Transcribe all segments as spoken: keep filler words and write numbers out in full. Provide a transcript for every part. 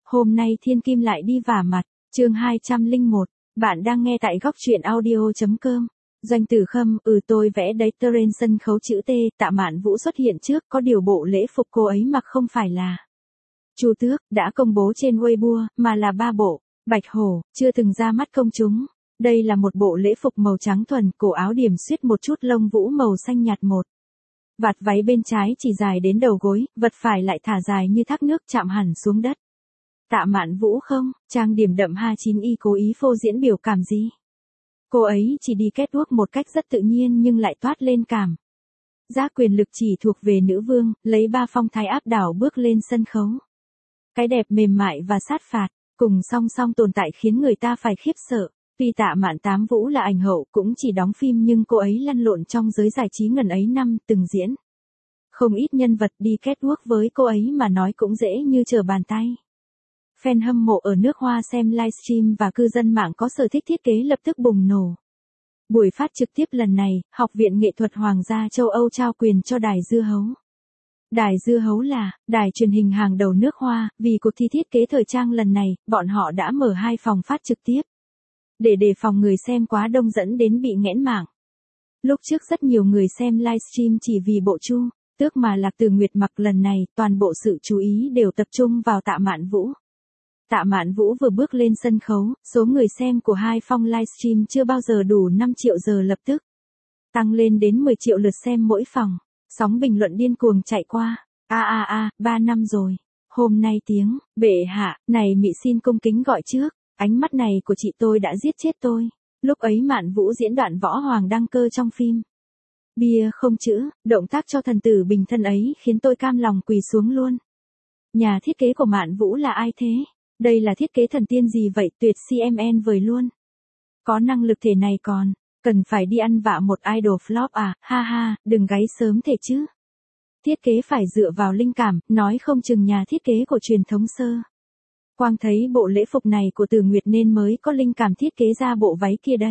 Hôm nay Thiên Kim lại đi vả mặt, chương hai trăm lẻ một, bạn đang nghe tại góc truyện audio.com. Doanh Tử Khâm, ừ tôi vẽ đấy tơ trên sân khấu chữ T, Tạ Mạn Vũ xuất hiện trước, có điều bộ lễ phục cô ấy mặc không phải là Chu Tước, đã công bố trên Weibo, mà là ba bộ, Bạch Hổ, chưa từng ra mắt công chúng. Đây là một bộ lễ phục màu trắng thuần, cổ áo điểm xuyết một chút lông vũ màu xanh nhạt một. Vạt váy bên trái chỉ dài đến đầu gối, vật phải lại thả dài như thác nước chạm hẳn xuống đất. Tạ Mạn Vũ không, trang điểm đậm ha chín y cố ý phô diễn biểu cảm gì. Cô ấy chỉ đi catwalk một cách rất tự nhiên nhưng lại toát lên cảm giác quyền lực chỉ thuộc về nữ vương, lấy ba phong thái áp đảo bước lên sân khấu. Cái đẹp mềm mại và sát phạt, cùng song song tồn tại khiến người ta phải khiếp sợ. Tuy Tạ Mạn Tám Vũ là ảnh hậu cũng chỉ đóng phim nhưng cô ấy lăn lộn trong giới giải trí ngần ấy năm, từng diễn không ít nhân vật, đi catwalk với cô ấy mà nói cũng dễ như trở bàn tay. Fan hâm mộ ở nước Hoa xem livestream và cư dân mạng có sở thích thiết kế lập tức bùng nổ. Buổi phát trực tiếp lần này, Học viện Nghệ thuật Hoàng gia châu Âu trao quyền cho Đài Dưa Hấu. Đài Dưa Hấu là đài truyền hình hàng đầu nước Hoa, vì cuộc thi thiết kế thời trang lần này, bọn họ đã mở hai phòng phát trực tiếp. Để đề phòng người xem quá đông dẫn đến bị nghẽn mạng. Lúc trước rất nhiều người xem livestream chỉ vì bộ Chu Tước mà Lạc Từ Nguyệt mặc, lần này, toàn bộ sự chú ý đều tập trung vào Tạ Mạn Vũ. Tạ Mạn Vũ vừa bước lên sân khấu, số người xem của hai phong livestream chưa bao giờ đủ năm triệu giờ lập tức tăng lên đến mười triệu lượt xem mỗi phòng. Sóng bình luận điên cuồng chạy qua. A a a, ba năm rồi. Hôm nay tiếng, bệ hạ, này mị xin cung kính gọi trước. Ánh mắt này của chị tôi đã giết chết tôi. Lúc ấy Mạn Vũ diễn đoạn võ hoàng đăng cơ trong phim Bia không chữ, động tác cho thần tử bình thân ấy khiến tôi cam lòng quỳ xuống luôn. Nhà thiết kế của Mạn Vũ là ai thế? Đây là thiết kế thần tiên gì vậy, tuyệt xê em en vời luôn. Có năng lực thể này còn, cần phải đi ăn vạ một idol flop à, ha ha, đừng gáy sớm thể chứ. Thiết kế phải dựa vào linh cảm, nói không chừng nhà thiết kế của truyền thống sơ. Quang thấy bộ lễ phục này của Từ Nguyệt nên mới có linh cảm thiết kế ra bộ váy kia đấy.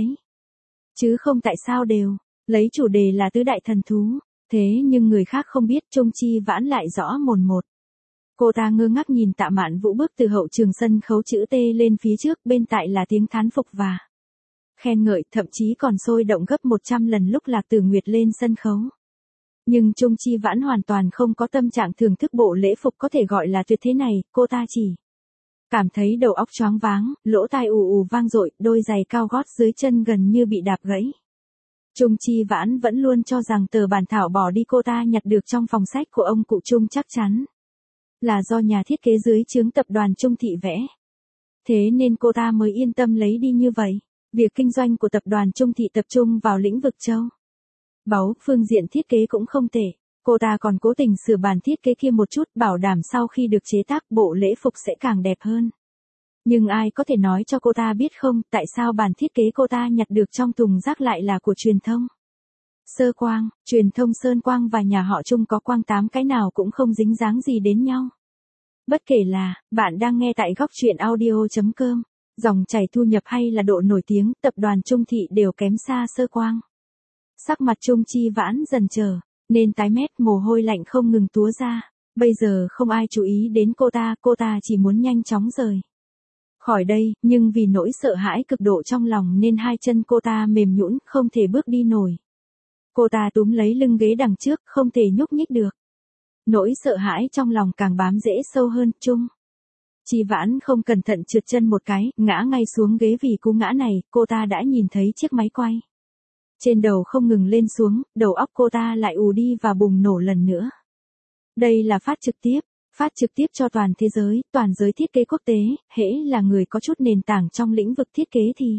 Chứ không tại sao đều lấy chủ đề là tứ đại thần thú. Thế nhưng người khác không biết, Trung Chi Vãn lại rõ mồn một. Cô ta ngơ ngác nhìn Tạ Mạn Vũ bước từ hậu trường sân khấu chữ T lên phía trước, bên tại là tiếng thán phục và khen ngợi, thậm chí còn sôi động gấp một trăm lần lúc Lạc Từ Nguyệt lên sân khấu. Nhưng Trung Chi Vãn hoàn toàn không có tâm trạng thưởng thức bộ lễ phục có thể gọi là tuyệt thế này, cô ta chỉ cảm thấy đầu óc choáng váng, lỗ tai ù ù vang dội, đôi giày cao gót dưới chân gần như bị đạp gãy. Trung Chi Vãn vẫn luôn cho rằng tờ bản thảo bỏ đi cô ta nhặt được trong phòng sách của ông cụ Trung chắc chắn là do nhà thiết kế dưới trướng tập đoàn Trung Thị vẽ. Thế nên cô ta mới yên tâm lấy đi như vậy. Việc kinh doanh của tập đoàn Trung Thị tập trung vào lĩnh vực châu báu, phương diện thiết kế cũng không tệ. Cô ta còn cố tình sửa bản thiết kế kia một chút, bảo đảm sau khi được chế tác bộ lễ phục sẽ càng đẹp hơn. Nhưng ai có thể nói cho cô ta biết không, tại sao bản thiết kế cô ta nhặt được trong thùng rác lại là của truyền thông Sơ Quang, truyền thông Sơn Quang và nhà họ Trung có quang tám cái nào cũng không dính dáng gì đến nhau. Bất kể là, bạn đang nghe tại góc truyện audio.com, dòng chảy thu nhập hay là độ nổi tiếng, tập đoàn Trung Thị đều kém xa Sơ Quang. Sắc mặt Trung Chi Vãn dần trở nên tái mét, mồ hôi lạnh không ngừng túa ra. Bây giờ không ai chú ý đến cô ta, cô ta chỉ muốn nhanh chóng rời khỏi đây, nhưng vì nỗi sợ hãi cực độ trong lòng nên hai chân cô ta mềm nhũn, không thể bước đi nổi. Cô ta túm lấy lưng ghế đằng trước, không thể nhúc nhích được. Nỗi sợ hãi trong lòng càng bám rễ sâu hơn. Trung Chi Vãn không cẩn thận trượt chân một cái, ngã ngay xuống ghế. Vì cú ngã này, cô ta đã nhìn thấy chiếc máy quay trên đầu không ngừng lên xuống, đầu óc cô ta lại ù đi và bùng nổ lần nữa. Đây là phát trực tiếp, phát trực tiếp cho toàn thế giới, toàn giới thiết kế quốc tế, hễ là người có chút nền tảng trong lĩnh vực thiết kế thì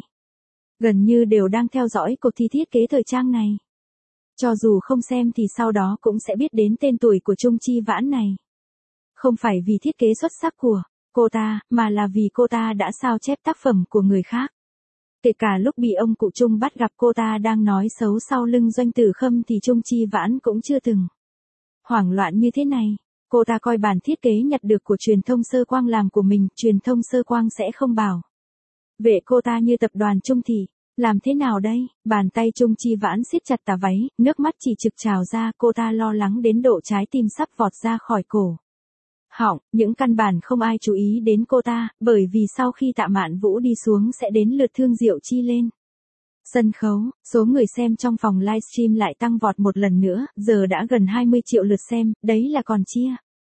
gần như đều đang theo dõi cuộc thi thiết kế thời trang này. Cho dù không xem thì sau đó cũng sẽ biết đến tên tuổi của Trung Chi Vãn này. Không phải vì thiết kế xuất sắc của cô ta, mà là vì cô ta đã sao chép tác phẩm của người khác. Kể cả lúc bị ông cụ Trung bắt gặp cô ta đang nói xấu sau lưng Doanh Tử Khâm thì Trung Chi Vãn cũng chưa từng hoảng loạn như thế này. Cô ta coi bản thiết kế nhặt được của truyền thông Sơ Quang làm của mình, truyền thông Sơ Quang sẽ không bảo vệ cô ta như tập đoàn Trung Thị. Làm thế nào đây? Bàn tay Trung Chi Vãn siết chặt tà váy, nước mắt chỉ trực trào ra, cô ta lo lắng đến độ trái tim sắp vọt ra khỏi cổ họng, những căn bản không ai chú ý đến cô ta, bởi vì sau khi Tạ Mạn Vũ đi xuống sẽ đến lượt Thương Diệu Chi lên sân khấu, số người xem trong phòng livestream lại tăng vọt một lần nữa, giờ đã gần hai mươi triệu lượt xem, đấy là còn chia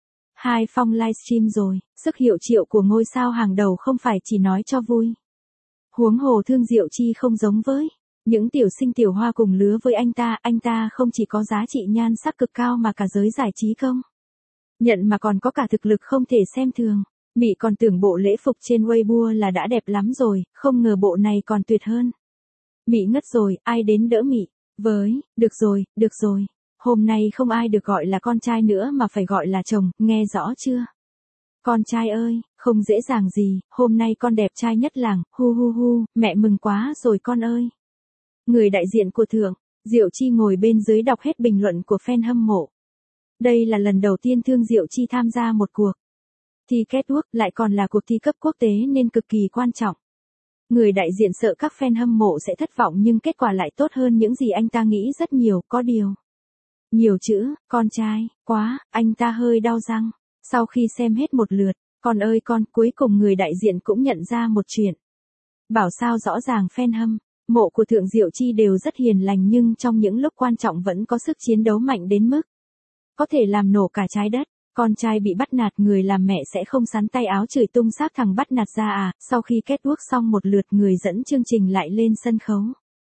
hai phong livestream rồi, sức hiệu triệu của ngôi sao hàng đầu không phải chỉ nói cho vui. Huống hồ Thương Diệu Chi không giống với những tiểu sinh tiểu hoa cùng lứa với anh ta, anh ta không chỉ có giá trị nhan sắc cực cao mà cả giới giải trí công nhận mà còn có cả thực lực không thể xem thường. Mị còn tưởng bộ lễ phục trên Weibo là đã đẹp lắm rồi, không ngờ bộ này còn tuyệt hơn. Mị ngất rồi, ai đến đỡ Mị? Với, được rồi, được rồi. Hôm nay không ai được gọi là con trai nữa mà phải gọi là chồng, nghe rõ chưa? Con trai ơi, không dễ dàng gì, hôm nay con đẹp trai nhất làng, hu hu hu, mẹ mừng quá rồi con ơi. Người đại diện của Thượng Diệu Chi ngồi bên dưới đọc hết bình luận của fan hâm mộ. Đây là lần đầu tiên Thương Diệu Chi tham gia một cuộc thi catwalk, lại còn là cuộc thi cấp quốc tế nên cực kỳ quan trọng. Người đại diện sợ các fan hâm mộ sẽ thất vọng nhưng kết quả lại tốt hơn những gì anh ta nghĩ rất nhiều, có điều. Nhiều chữ, con trai, quá, anh ta hơi đau răng. Sau khi xem hết một lượt, con ơi con, cuối cùng người đại diện cũng nhận ra một chuyện. Bảo sao rõ ràng fan hâm mộ của Thượng Diệu Chi đều rất hiền lành nhưng trong những lúc quan trọng vẫn có sức chiến đấu mạnh đến mức có thể làm nổ cả trái đất. Con trai bị bắt nạt người làm mẹ sẽ không sắn tay áo chửi tung xác thằng bắt nạt ra à. Sau khi catwalk xong một lượt người dẫn chương trình lại lên sân khấu.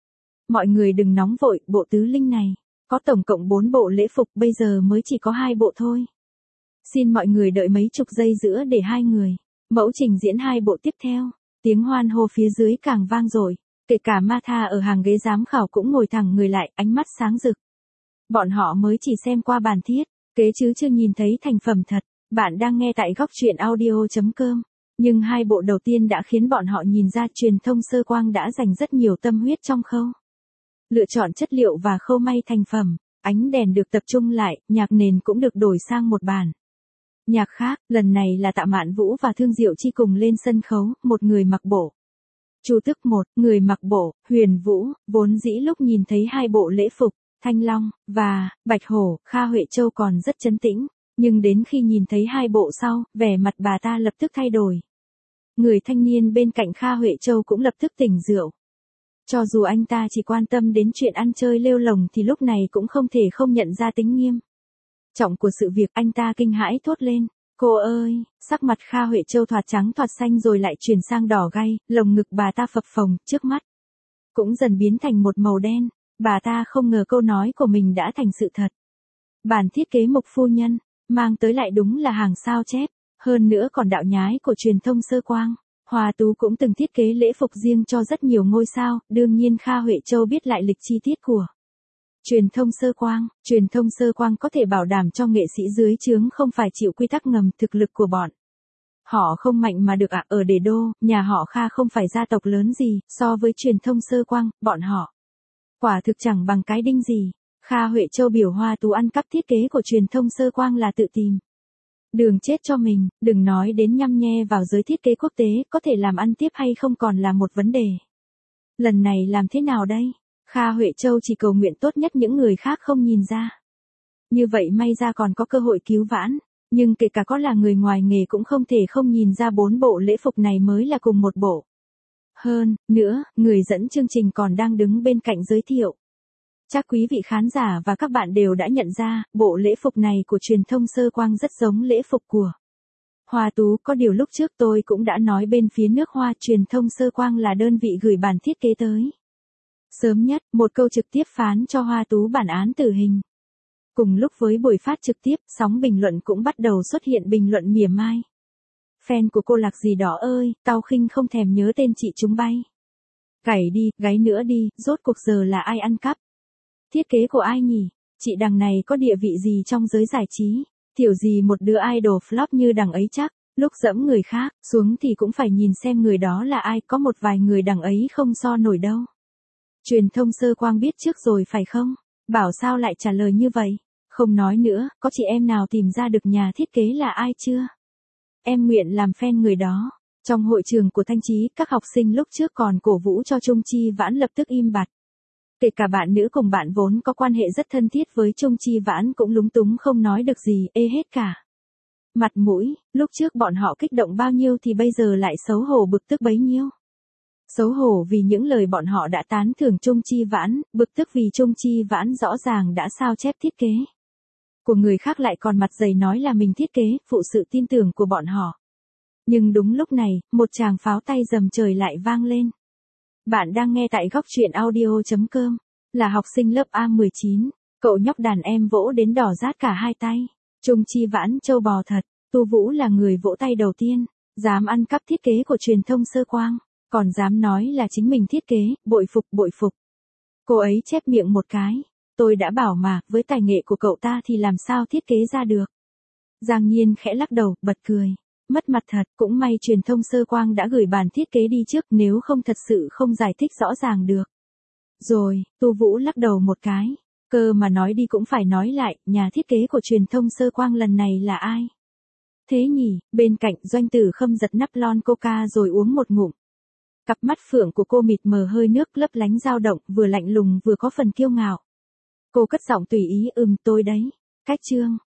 Mọi người đừng nóng vội, bộ tứ linh này có tổng cộng bốn bộ lễ phục, bây giờ mới chỉ có hai bộ thôi. Xin mọi người đợi mấy chục giây giữa để hai người mẫu trình diễn hai bộ tiếp theo. Tiếng hoan hô phía dưới càng vang dội, kể cả Martha ở hàng ghế giám khảo cũng ngồi thẳng người lại, ánh mắt sáng rực. Bọn họ mới chỉ xem qua bản thiết kế chứ chưa nhìn thấy thành phẩm thật. Bạn đang nghe tại góc truyện audio chấm com. Nhưng hai bộ đầu tiên đã khiến bọn họ nhìn ra truyền thông Sơ Quang đã dành rất nhiều tâm huyết trong khâu lựa chọn chất liệu và khâu may thành phẩm. Ánh đèn được tập trung lại, nhạc nền cũng được đổi sang một bản nhạc khác. Lần này là Tạ Mạn Vũ và Thương Diệu Chi cùng lên sân khấu, một người mặc bộ Chu Tức, một người mặc bộ Huyền Vũ. Vốn dĩ lúc nhìn thấy hai bộ lễ phục Thanh Long và Bạch Hổ, Kha Huệ Châu còn rất trấn tĩnh, nhưng đến khi nhìn thấy hai bộ sau, vẻ mặt bà ta lập tức thay đổi. Người thanh niên bên cạnh Kha Huệ Châu cũng lập tức tỉnh rượu. Cho dù anh ta chỉ quan tâm đến chuyện ăn chơi lêu lồng thì lúc này cũng không thể không nhận ra tính nghiêm trọng của sự việc. Anh ta kinh hãi thốt lên, cô ơi, sắc mặt Kha Huệ Châu thoạt trắng thoạt xanh rồi lại chuyển sang đỏ gay, lồng ngực bà ta phập phồng, trước mắt cũng dần biến thành một màu đen. Bà ta không ngờ câu nói của mình đã thành sự thật. Bản thiết kế Mục phu nhân mang tới lại đúng là hàng sao chép, hơn nữa còn đạo nhái của truyền thông Sơ Quang. Hòa Tú cũng từng thiết kế lễ phục riêng cho rất nhiều ngôi sao, đương nhiên Kha Huệ Châu biết lại lịch chi tiết của truyền thông Sơ Quang. Truyền thông Sơ Quang có thể bảo đảm cho nghệ sĩ dưới trướng không phải chịu quy tắc ngầm. Thực lực của bọn họ không mạnh mà được ạ. À, ở Đề Đô, nhà họ Kha không phải gia tộc lớn gì, so với truyền thông Sơ Quang, bọn họ quả thực chẳng bằng cái đinh gì. Kha Huệ Châu biểu Hoa Tú ăn cắp thiết kế của truyền thông Sơ Quang là tự tìm đường chết cho mình, đừng nói đến nhăm nhe vào giới thiết kế quốc tế, có thể làm ăn tiếp hay không còn là một vấn đề. Lần này làm thế nào đây? Kha Huệ Châu chỉ cầu nguyện tốt nhất những người khác không nhìn ra. Như vậy may ra còn có cơ hội cứu vãn, nhưng kể cả có là người ngoài nghề cũng không thể không nhìn ra bốn bộ lễ phục này mới là cùng một bộ. Hơn nữa, người dẫn chương trình còn đang đứng bên cạnh giới thiệu. Chắc quý vị khán giả và các bạn đều đã nhận ra, bộ lễ phục này của truyền thông Sơ Quang rất giống lễ phục của Hoa Tú. Có điều lúc trước tôi cũng đã nói bên phía nước Hoa, truyền thông Sơ Quang là đơn vị gửi bản thiết kế tới sớm nhất, một câu trực tiếp phán cho Hoa Tú bản án tử hình. Cùng lúc với buổi phát trực tiếp, sóng bình luận cũng bắt đầu xuất hiện bình luận mỉa mai. Fan của cô Lạc gì đó ơi, tao khinh không thèm nhớ tên chị chúng bay. Gảy đi, gáy nữa đi, rốt cuộc giờ là ai ăn cắp thiết kế của ai nhỉ? Chị đằng này có địa vị gì trong giới giải trí? Tiểu gì một đứa idol flop như đằng ấy chắc, lúc dẫm người khác xuống thì cũng phải nhìn xem người đó là ai, có một vài người đằng ấy không so nổi đâu. Truyền thông Sơ Quang biết trước rồi phải không? Bảo sao lại trả lời như vậy? Không nói nữa, có chị em nào tìm ra được nhà thiết kế là ai chưa? Em nguyện làm fan người đó. Trong hội trường của Thanh Chí, các học sinh lúc trước còn cổ vũ cho Trung Chi Vãn lập tức im bặt. Kể cả bạn nữ cùng bạn vốn có quan hệ rất thân thiết với Trung Chi Vãn cũng lúng túng không nói được gì, ê hết cả. Mặt mũi, lúc trước bọn họ kích động bao nhiêu thì bây giờ lại xấu hổ bực tức bấy nhiêu. Xấu hổ vì những lời bọn họ đã tán thưởng Trung Chi Vãn, bực tức vì Trung Chi Vãn rõ ràng đã sao chép thiết kế của người khác lại còn mặt dày nói là mình thiết kế, phụ sự tin tưởng của bọn họ. Nhưng đúng lúc này, một tràng pháo tay dầm trời lại vang lên. Bạn đang nghe tại góc truyện audio chấm com, là học sinh lớp A mười chín, cậu nhóc đàn em vỗ đến đỏ rát cả hai tay. Trung Chi Vãn trâu bò thật, Tu Vũ là người vỗ tay đầu tiên, dám ăn cắp thiết kế của truyền thông Sơ Quang, còn dám nói là chính mình thiết kế, bội phục bội phục. Cô ấy chép miệng một cái, tôi đã bảo mà, với tài nghệ của cậu ta thì làm sao thiết kế ra được. Giang Nhiên khẽ lắc đầu, bật cười. Mất mặt thật, cũng may truyền thông Sơ Quang đã gửi bản thiết kế đi trước, nếu không thật sự không giải thích rõ ràng được. Rồi, Tu Vũ lắc đầu một cái, cơ mà nói đi cũng phải nói lại, nhà thiết kế của truyền thông Sơ Quang lần này là ai? Thế nhỉ, bên cạnh Doanh Tử Khâm giật nắp lon coca rồi uống một ngụm. Cặp mắt phượng của cô mịt mờ hơi nước lấp lánh dao động, vừa lạnh lùng vừa có phần kiêu ngạo. Cô cất giọng tùy ý, ừm tôi đấy. Cách chương,